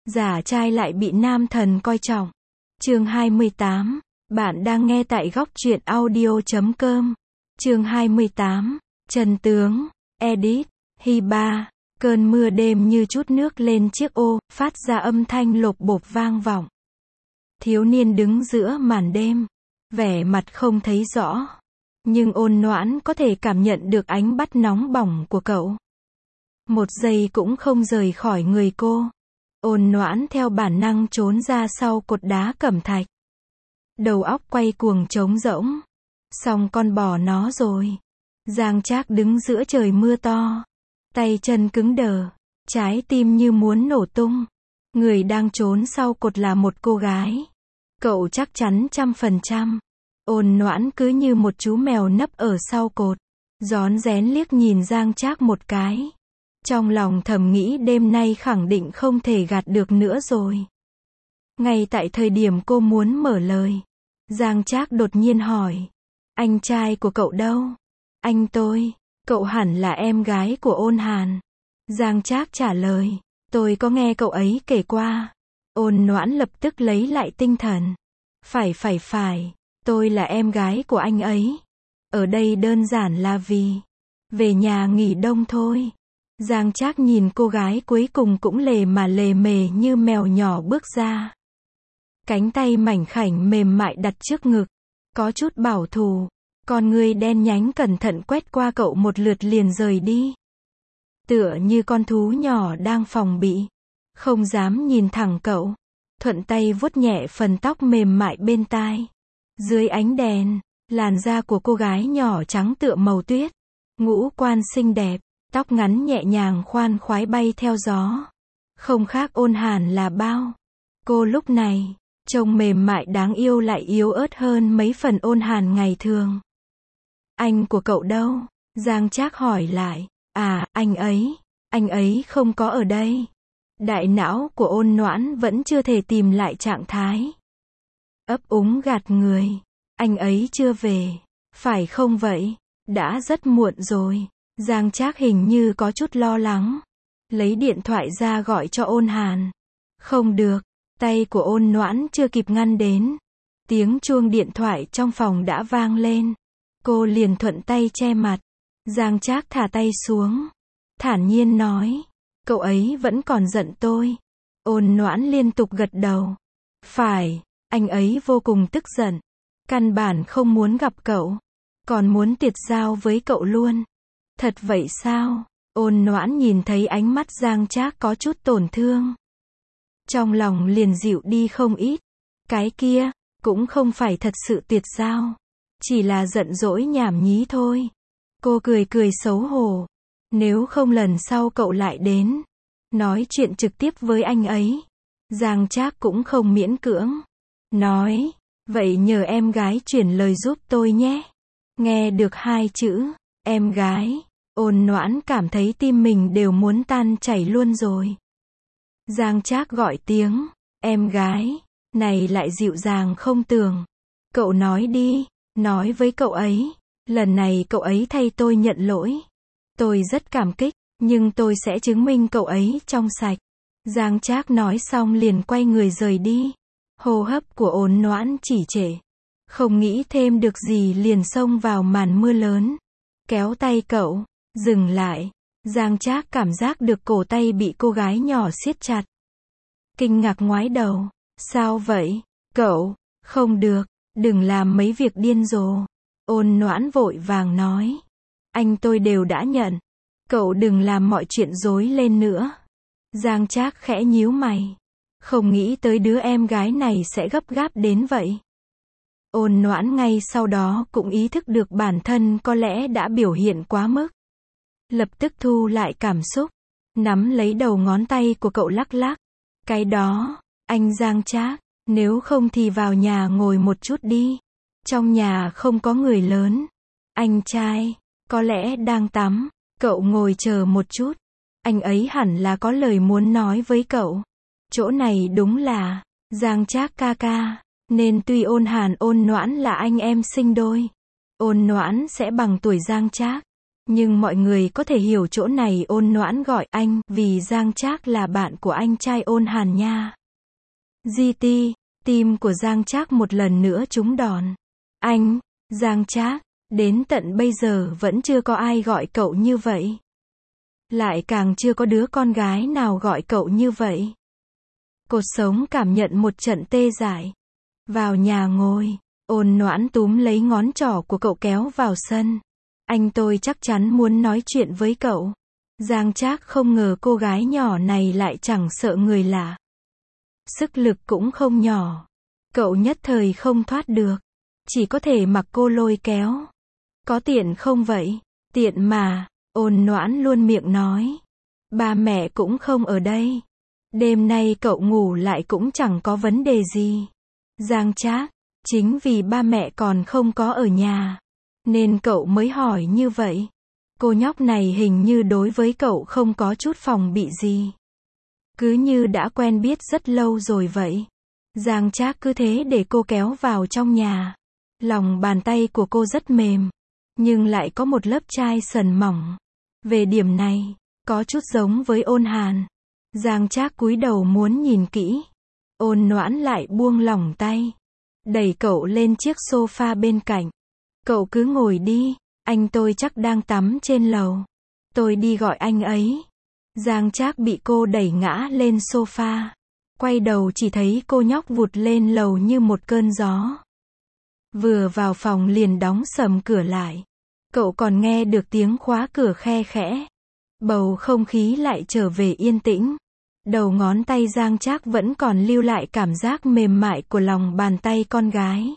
giả trai lại bị nam thần coi trọng. Chương 28. Bạn đang nghe tại góc truyện audio.com. Chương 28. Trần tướng. Edit. Hiba. Cơn mưa đêm như chút nước lên chiếc ô, phát ra âm thanh lộp bộp vang vọng. Thiếu niên đứng giữa màn đêm, vẻ mặt không thấy rõ, nhưng Ôn Noãn có thể cảm nhận được ánh bắt nóng bỏng của cậu. Một giây cũng không rời khỏi người cô. Ôn Noãn theo bản năng trốn ra sau cột đá cẩm thạch. Đầu óc quay cuồng trống rỗng. Xong con bỏ nó rồi. Giang Trác đứng giữa trời mưa to. Tay chân cứng đờ. Trái tim như muốn nổ tung. Người đang trốn sau cột là một cô gái. Cậu chắc chắn 100%. Ôn Noãn cứ như một chú mèo nấp ở sau cột. Rón rén liếc nhìn Giang Trác một cái. Trong lòng thầm nghĩ đêm nay khẳng định không thể gạt được nữa rồi. Ngay tại thời điểm cô muốn mở lời, Giang Trác đột nhiên hỏi. Anh trai của cậu đâu? Anh tôi. Cậu hẳn là em gái của Ôn Hàn. Giang Trác trả lời. Tôi có nghe cậu ấy kể qua. Ôn Noãn lập tức lấy lại tinh thần. Phải. Tôi là em gái của anh ấy. Ở đây đơn giản là vì về nhà nghỉ đông thôi. Giang Trác nhìn cô gái cuối cùng cũng lề mề như mèo nhỏ bước ra. Cánh tay mảnh khảnh mềm mại đặt trước ngực. Có chút bảo thủ. Con ngươi đen nhánh cẩn thận quét qua cậu một lượt liền rời đi. Tựa như con thú nhỏ đang phòng bị. Không dám nhìn thẳng cậu. Thuận tay vuốt nhẹ phần tóc mềm mại bên tai. Dưới ánh đèn, làn da của cô gái nhỏ trắng tựa màu tuyết. Ngũ quan xinh đẹp. Tóc ngắn nhẹ nhàng khoan khoái bay theo gió. Không khác Ôn Hàn là bao. Cô lúc này, trông mềm mại đáng yêu lại yếu ớt hơn mấy phần Ôn Hàn ngày thường. Anh của cậu đâu? Giang Trác hỏi lại. À, anh ấy không có ở đây. Đại não của Ôn Noãn vẫn chưa thể tìm lại trạng thái. Ấp úng gạt người. Anh ấy chưa về. Phải không vậy? Đã rất muộn rồi. Giang Trác hình như có chút lo lắng. Lấy điện thoại ra gọi cho Ôn Hàn. Không được. Tay của Ôn Noãn chưa kịp ngăn đến. Tiếng chuông điện thoại trong phòng đã vang lên. Cô liền thuận tay che mặt. Giang Trác thả tay xuống. Thản nhiên nói. Cậu ấy vẫn còn giận tôi. Ôn Noãn liên tục gật đầu. Phải, anh ấy vô cùng tức giận. Căn bản không muốn gặp cậu. Còn muốn tuyệt giao với cậu luôn. Thật vậy sao? Ôn Noãn nhìn thấy ánh mắt Giang Trác có chút tổn thương. Trong lòng liền dịu đi không ít. Cái kia, cũng không phải thật sự tuyệt giao. Chỉ là giận dỗi nhảm nhí thôi. Cô cười xấu hổ. Nếu không lần sau cậu lại đến. Nói chuyện trực tiếp với anh ấy. Giang Trác cũng không miễn cưỡng. Nói, vậy nhờ em gái chuyển lời giúp tôi nhé. Nghe được hai chữ, em gái. Ôn Noãn cảm thấy tim mình đều muốn tan chảy luôn rồi. Giang Trác gọi tiếng, em gái, này lại dịu dàng không tưởng. Cậu nói đi, nói với cậu ấy, lần này cậu ấy thay tôi nhận lỗi. Tôi rất cảm kích, nhưng tôi sẽ chứng minh cậu ấy trong sạch. Giang Trác nói xong liền quay người rời đi. Hô hấp của Ôn Noãn chỉ trệ. Không nghĩ thêm được gì liền xông vào màn mưa lớn. Kéo tay cậu. Dừng lại. Giang Trác cảm giác được cổ tay bị cô gái nhỏ siết chặt. Kinh ngạc ngoái đầu. Sao vậy? Cậu, không được, đừng làm mấy việc điên rồ. Ôn Noãn vội vàng nói. Anh tôi đều đã nhận. Cậu đừng làm mọi chuyện rối lên nữa. Giang Trác khẽ nhíu mày. Không nghĩ tới đứa em gái này sẽ gấp gáp đến vậy. Ôn Noãn ngay sau đó cũng ý thức được bản thân có lẽ đã biểu hiện quá mức. Lập tức thu lại cảm xúc. Nắm lấy đầu ngón tay của cậu lắc lắc. Cái đó, anh Giang Trác, nếu không thì vào nhà ngồi một chút đi. Trong nhà không có người lớn. Anh trai, có lẽ đang tắm. Cậu ngồi chờ một chút. Anh ấy hẳn là có lời muốn nói với cậu. Chỗ này đúng là Giang Trác ca ca. Nên tuy Ôn Hàn Ôn Noãn là anh em sinh đôi. Ôn Noãn sẽ bằng tuổi Giang Trác. Nhưng mọi người có thể hiểu chỗ này Ôn Noãn gọi anh, vì Giang Trác là bạn của anh trai Ôn Hàn nha. GT, tim của Giang Trác một lần nữa trúng đòn. Anh, Giang Trác, đến tận bây giờ vẫn chưa có ai gọi cậu như vậy. Lại càng chưa có đứa con gái nào gọi cậu như vậy. Cột sống cảm nhận một trận tê dại. Vào nhà ngồi, Ôn Noãn túm lấy ngón trỏ của cậu kéo vào sân. Anh tôi chắc chắn muốn nói chuyện với cậu. Giang Trác không ngờ cô gái nhỏ này lại chẳng sợ người lạ. Sức lực cũng không nhỏ. Cậu nhất thời không thoát được. Chỉ có thể mặc cô lôi kéo. Có tiện không vậy? Tiện mà, Ôn Noãn luôn miệng nói. Ba mẹ cũng không ở đây. Đêm nay cậu ngủ lại cũng chẳng có vấn đề gì. Giang Trác, chính vì ba mẹ còn không có ở nhà, nên cậu mới hỏi như vậy. Cô nhóc này hình như đối với cậu không có chút phòng bị gì. Cứ như đã quen biết rất lâu rồi vậy. Giang Trác cứ thế để cô kéo vào trong nhà. Lòng bàn tay của cô rất mềm, nhưng lại có một lớp chai sần mỏng. Về điểm này, có chút giống với Ôn Hàn. Giang Trác cúi đầu muốn nhìn kỹ. Ôn Noãn lại buông lỏng tay, đẩy cậu lên chiếc sofa bên cạnh. Cậu cứ ngồi đi, anh tôi chắc đang tắm trên lầu. Tôi đi gọi anh ấy. Giang Trác bị cô đẩy ngã lên sofa. Quay đầu chỉ thấy cô nhóc vụt lên lầu như một cơn gió. Vừa vào phòng liền đóng sầm cửa lại. Cậu còn nghe được tiếng khóa cửa khe khẽ. Bầu không khí lại trở về yên tĩnh. Đầu ngón tay Giang Trác vẫn còn lưu lại cảm giác mềm mại của lòng bàn tay con gái.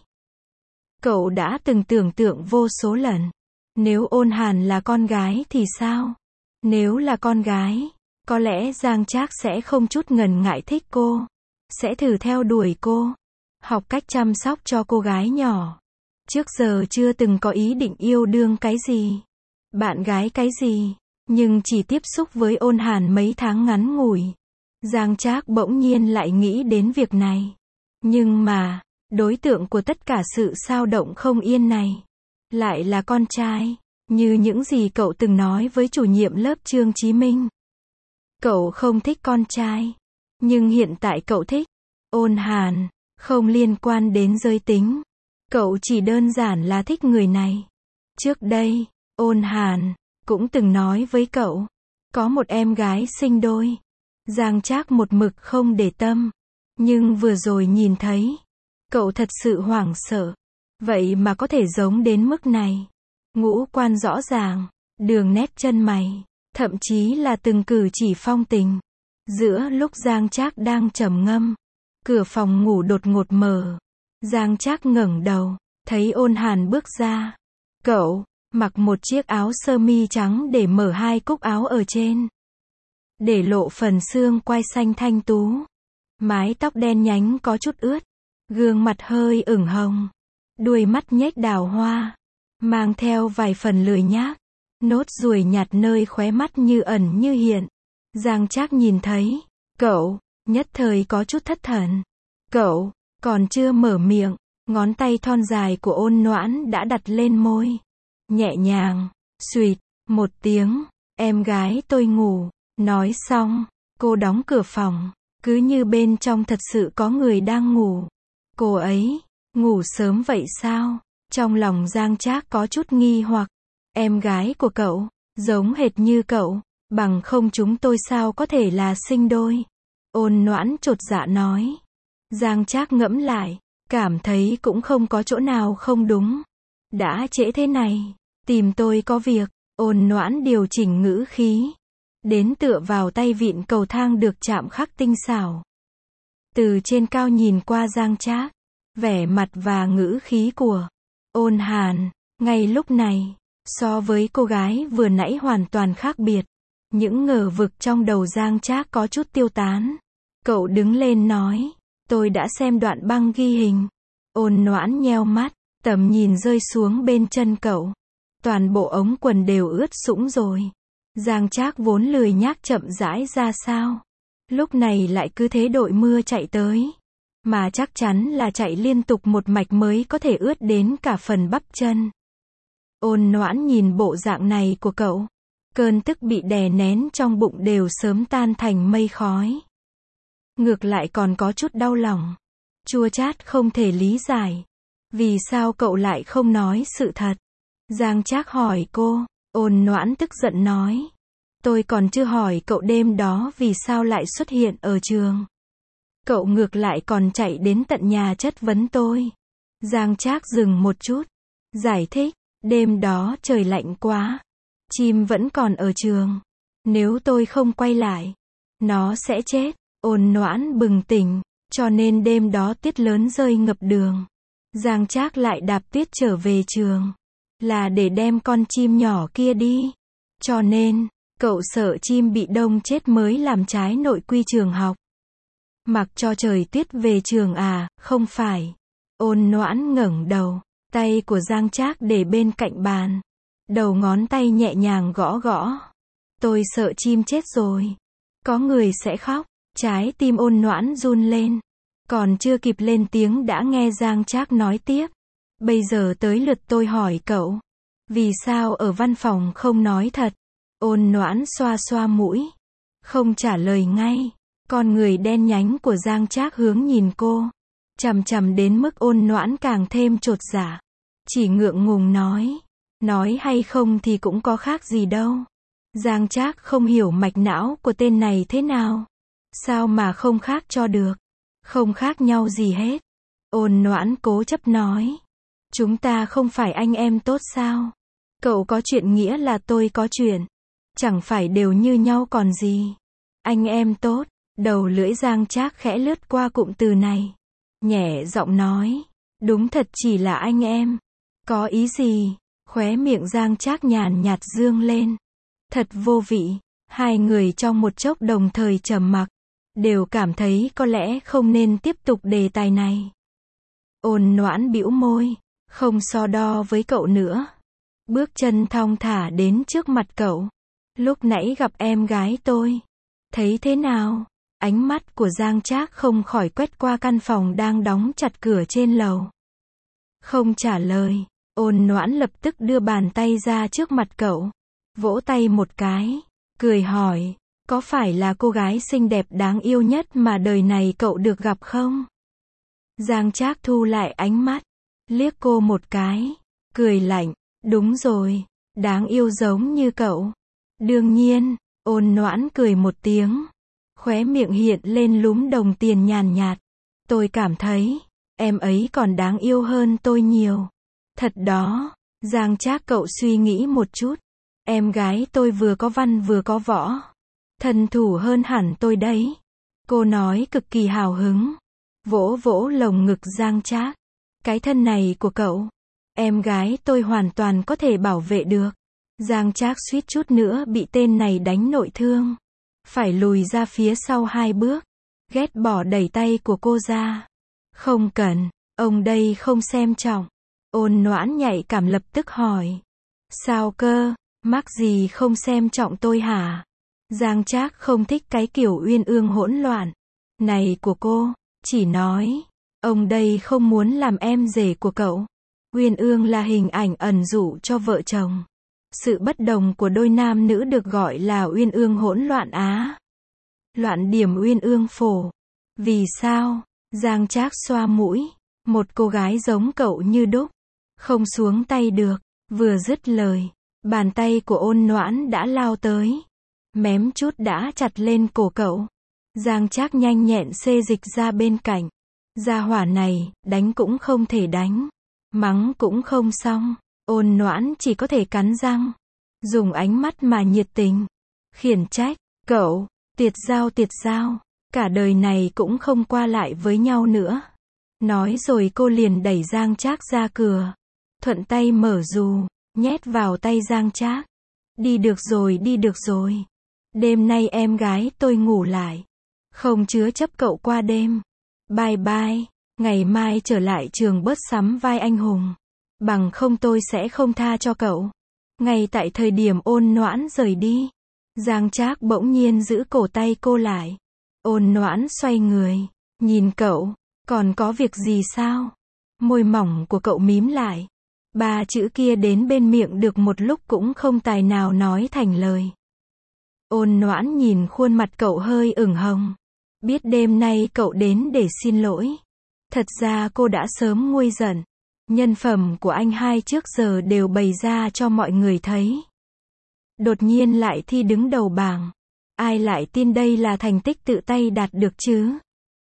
Cậu đã từng tưởng tượng vô số lần. Nếu Ôn Hàn là con gái thì sao? Nếu là con gái, có lẽ Giang Trác sẽ không chút ngần ngại thích cô. Sẽ thử theo đuổi cô. Học cách chăm sóc cho cô gái nhỏ. Trước giờ chưa từng có ý định yêu đương cái gì. Bạn gái cái gì. Nhưng chỉ tiếp xúc với Ôn Hàn mấy tháng ngắn ngủi. Giang Trác bỗng nhiên lại nghĩ đến việc này. Nhưng mà, đối tượng của tất cả sự xao động không yên này, lại là con trai, như những gì cậu từng nói với chủ nhiệm lớp Trương Chí Minh. Cậu không thích con trai, nhưng hiện tại cậu thích Ôn Hàn, không liên quan đến giới tính. Cậu chỉ đơn giản là thích người này. Trước đây, Ôn Hàn cũng từng nói với cậu, có một em gái sinh đôi. Giang Trác một mực không để tâm, nhưng vừa rồi nhìn thấy, cậu thật sự hoảng sợ. Vậy mà có thể giống đến mức này. Ngũ quan rõ ràng, đường nét chân mày, thậm chí là từng cử chỉ phong tình. Giữa lúc Giang Trác đang trầm ngâm, cửa phòng ngủ đột ngột mở. Giang Trác ngẩng đầu, thấy Ôn Hàn bước ra. Cậu mặc một chiếc áo sơ mi trắng để mở hai cúc áo ở trên, để lộ phần xương quai xanh thanh tú. Mái tóc đen nhánh có chút ướt, gương mặt hơi ửng hồng, đuôi mắt nhếch đào hoa, mang theo vài phần lười nhác, nốt ruồi nhạt nơi khóe mắt như ẩn như hiện. Giang Trác nhìn thấy cậu, nhất thời có chút thất thần. Cậu còn chưa mở miệng, ngón tay thon dài của Ôn Noãn đã đặt lên môi, nhẹ nhàng, xuỵt một tiếng. Em gái tôi ngủ. Nói xong, cô đóng cửa phòng, cứ như bên trong thật sự có người đang ngủ. Cô ấy ngủ sớm vậy sao? Trong lòng Giang Trác có chút nghi hoặc. Em gái của cậu giống hệt như cậu, bằng không chúng tôi sao có thể là sinh đôi? Ôn Noãn chột dạ nói. Giang Trác ngẫm lại, cảm thấy cũng không có chỗ nào không đúng. Đã trễ thế này, tìm tôi có việc. Ôn Noãn điều chỉnh ngữ khí, đến tựa vào tay vịn cầu thang được chạm khắc tinh xảo. Từ trên cao nhìn qua Giang Trác, vẻ mặt và ngữ khí của Ôn Hàn, ngay lúc này, so với cô gái vừa nãy hoàn toàn khác biệt. Những ngờ vực trong đầu Giang Trác có chút tiêu tán. Cậu đứng lên nói, tôi đã xem đoạn băng ghi hình. Ôn Noãn nheo mắt, tầm nhìn rơi xuống bên chân cậu. Toàn bộ ống quần đều ướt sũng rồi. Giang Trác vốn lười nhác chậm rãi ra sao, lúc này lại cứ thế đội mưa chạy tới. Mà chắc chắn là chạy liên tục một mạch mới có thể ướt đến cả phần bắp chân. Ôn Noãn nhìn bộ dạng này của cậu. Cơn tức bị đè nén trong bụng đều sớm tan thành mây khói. Ngược lại còn có chút đau lòng. Chua chát không thể lý giải. Vì sao cậu lại không nói sự thật? Giang Trác hỏi cô. Ôn Noãn tức giận nói. Tôi còn chưa hỏi cậu đêm đó vì sao lại xuất hiện ở trường. Cậu ngược lại còn chạy đến tận nhà chất vấn tôi. Giang Trác dừng một chút. Giải thích. Đêm đó trời lạnh quá. Chim vẫn còn ở trường. Nếu tôi không quay lại, nó sẽ chết. Ôn Noãn bừng tỉnh. Cho nên đêm đó tuyết lớn rơi ngập đường. Giang Trác lại đạp tuyết trở về trường. Là để đem con chim nhỏ kia đi. Cho nên, cậu sợ chim bị đông chết mới làm trái nội quy trường học. Mặc cho trời tuyết về trường à, không phải. Ôn Noãn ngẩng đầu. Tay của Giang Trác để bên cạnh bàn. Đầu ngón tay nhẹ nhàng gõ gõ. Tôi sợ chim chết rồi. Có người sẽ khóc. Trái tim Ôn Noãn run lên. Còn chưa kịp lên tiếng đã nghe Giang Trác nói tiếp. Bây giờ tới lượt tôi hỏi cậu. Vì sao ở văn phòng không nói thật? Ôn Noãn xoa xoa mũi. Không trả lời ngay. Con người đen nhánh của Giang Trác hướng nhìn cô. Chằm chằm đến mức Ôn Noãn càng thêm chột dạ. Chỉ ngượng ngùng nói. Nói hay không thì cũng có khác gì đâu. Giang Trác không hiểu mạch não của tên này thế nào. Sao mà không khác cho được? Không khác nhau gì hết. Ôn Noãn cố chấp nói. Chúng ta không phải anh em tốt sao? Cậu có chuyện nghĩa là tôi có chuyện. Chẳng phải đều như nhau còn gì. Anh em tốt. Đầu lưỡi Giang Trác khẽ lướt qua cụm từ này. Nhẹ giọng nói. Đúng thật chỉ là anh em. Có ý gì? Khóe miệng Giang Trác nhàn nhạt dương lên. Thật vô vị. Hai người trong một chốc đồng thời trầm mặc. Đều cảm thấy có lẽ không nên tiếp tục đề tài này. Ôn Noãn bĩu môi. Không so đo với cậu nữa. Bước chân thong thả đến trước mặt cậu. Lúc nãy gặp em gái tôi. Thấy thế nào? Ánh mắt của Giang Trác không khỏi quét qua căn phòng đang đóng chặt cửa trên lầu. Không trả lời. Ôn Noãn lập tức đưa bàn tay ra trước mặt cậu. Vỗ tay một cái. Cười hỏi. Có phải là cô gái xinh đẹp đáng yêu nhất mà đời này cậu được gặp không? Giang Trác thu lại ánh mắt. Liếc cô một cái. Cười lạnh. Đúng rồi. Đáng yêu giống như cậu. Đương nhiên. Ôn Noãn cười một tiếng. Khóe miệng hiện lên lúm đồng tiền nhàn nhạt. Tôi cảm thấy. Em ấy còn đáng yêu hơn tôi nhiều. Thật đó. Giang Trác cậu suy nghĩ một chút. Em gái tôi vừa có văn vừa có võ. Thân thủ hơn hẳn tôi đấy. Cô nói cực kỳ hào hứng. Vỗ vỗ lồng ngực Giang Trác. Cái thân này của cậu. Em gái tôi hoàn toàn có thể bảo vệ được. Giang Trác suýt chút nữa bị tên này đánh nội thương. Phải lùi ra phía sau 2 bước. Ghét bỏ đẩy tay của cô ra. Không cần. Ông đây không xem trọng. Ôn Noãn nhạy cảm lập tức hỏi. Sao cơ? Mắc gì không xem trọng tôi hả? Giang Trác không thích cái kiểu uyên ương hỗn loạn này của cô. Chỉ nói. Ông đây không muốn làm em rể của cậu. Uyên ương là hình ảnh ẩn dụ cho vợ chồng. Sự bất đồng của đôi nam nữ được gọi là uyên ương hỗn loạn á. Loạn điểm uyên ương phổ. Vì sao? Giang Trác xoa mũi. Một cô gái giống cậu như đúc. Không xuống tay được. Vừa dứt lời. Bàn tay của Ôn Noãn đã lao tới. Mém chút đã chặt lên cổ cậu. Giang Trác nhanh nhẹn xê dịch ra bên cạnh. Gia hỏa này, đánh cũng không thể đánh. Mắng cũng không xong. Ôn Noãn chỉ có thể cắn răng. Dùng ánh mắt mà nhiệt tình. Khiển trách. Cậu, tiệt giao. Cả đời này cũng không qua lại với nhau nữa. Nói rồi cô liền đẩy Giang Trác ra cửa. Thuận tay mở dù. Nhét vào tay Giang Trác. Đi được rồi. Đêm nay em gái tôi ngủ lại. Không chứa chấp cậu qua đêm. Bye bye. Ngày mai trở lại trường bớt sắm vai anh hùng. Bằng không tôi sẽ không tha cho cậu. Ngay tại thời điểm Ôn Noãn rời đi. Giang Trác bỗng nhiên giữ cổ tay cô lại. Ôn Noãn xoay người. Nhìn cậu. Còn có việc gì sao? Môi mỏng của cậu mím lại. Ba chữ kia đến bên miệng được một lúc cũng không tài nào nói thành lời. Ôn Noãn nhìn khuôn mặt cậu hơi ửng hồng. Biết đêm nay cậu đến để xin lỗi. Thật ra cô đã sớm nguôi giận. Nhân phẩm của anh hai trước giờ đều bày ra cho mọi người thấy. Đột nhiên lại thi đứng đầu bảng. Ai lại tin đây là thành tích tự tay đạt được chứ?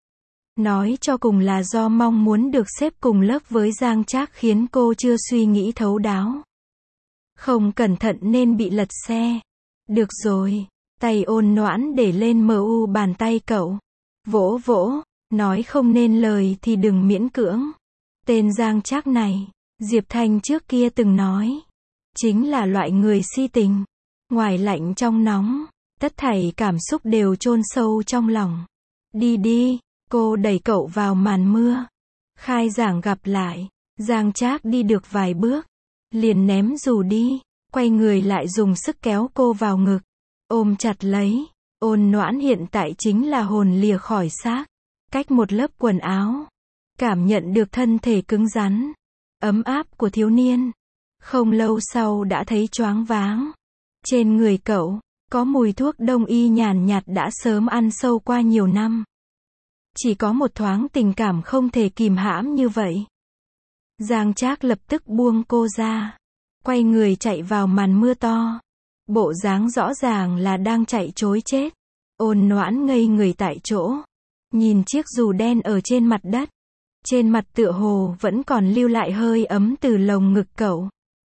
Nói cho cùng là do mong muốn được xếp cùng lớp với Giang Trác khiến cô chưa suy nghĩ thấu đáo. Không cẩn thận nên bị lật xe. Được rồi. Tay Ôn Noãn để lên mu bàn tay cậu. Vỗ vỗ. Nói không nên lời thì đừng miễn cưỡng. Tên Giang Trác này, Diệp Thanh trước kia từng nói. Chính là loại người si tình. Ngoài lạnh trong nóng. Tất thảy cảm xúc đều chôn sâu trong lòng. Đi đi. Cô đẩy cậu vào màn mưa. Khai giảng gặp lại. Giang Trác đi được vài bước. Liền ném dù đi. Quay người lại dùng sức kéo cô vào ngực. Ôm chặt lấy. Ôn Noãn hiện tại chính là hồn lìa khỏi xác. Cách một lớp quần áo. Cảm nhận được thân thể cứng rắn. Ấm áp của thiếu niên. Không lâu sau đã thấy choáng váng. Trên người cậu, có mùi thuốc đông y nhàn nhạt đã sớm ăn sâu qua nhiều năm. Chỉ có một thoáng tình cảm không thể kìm hãm như vậy. Giang Trác lập tức buông cô ra. Quay người chạy vào màn mưa to. Bộ dáng rõ ràng là đang chạy trối chết. Ôn Noãn ngây người tại chỗ. Nhìn chiếc dù đen ở trên mặt đất. Trên mặt tựa hồ vẫn còn lưu lại hơi ấm từ lồng ngực cậu.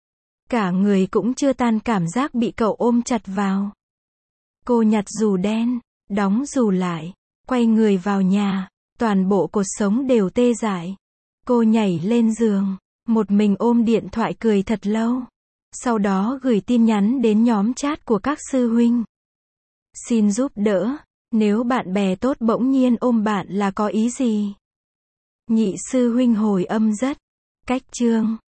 Cả người cũng chưa tan cảm giác bị cậu ôm chặt vào. Cô nhặt dù đen, đóng dù lại, quay người vào nhà, toàn bộ cột sống đều tê dại. Cô nhảy lên giường, một mình ôm điện thoại cười thật lâu. Sau đó gửi tin nhắn đến nhóm chat của các sư huynh. Xin giúp đỡ, nếu bạn bè tốt bỗng nhiên ôm bạn là có ý gì? Nhị sư huynh hồi âm rất cách chương.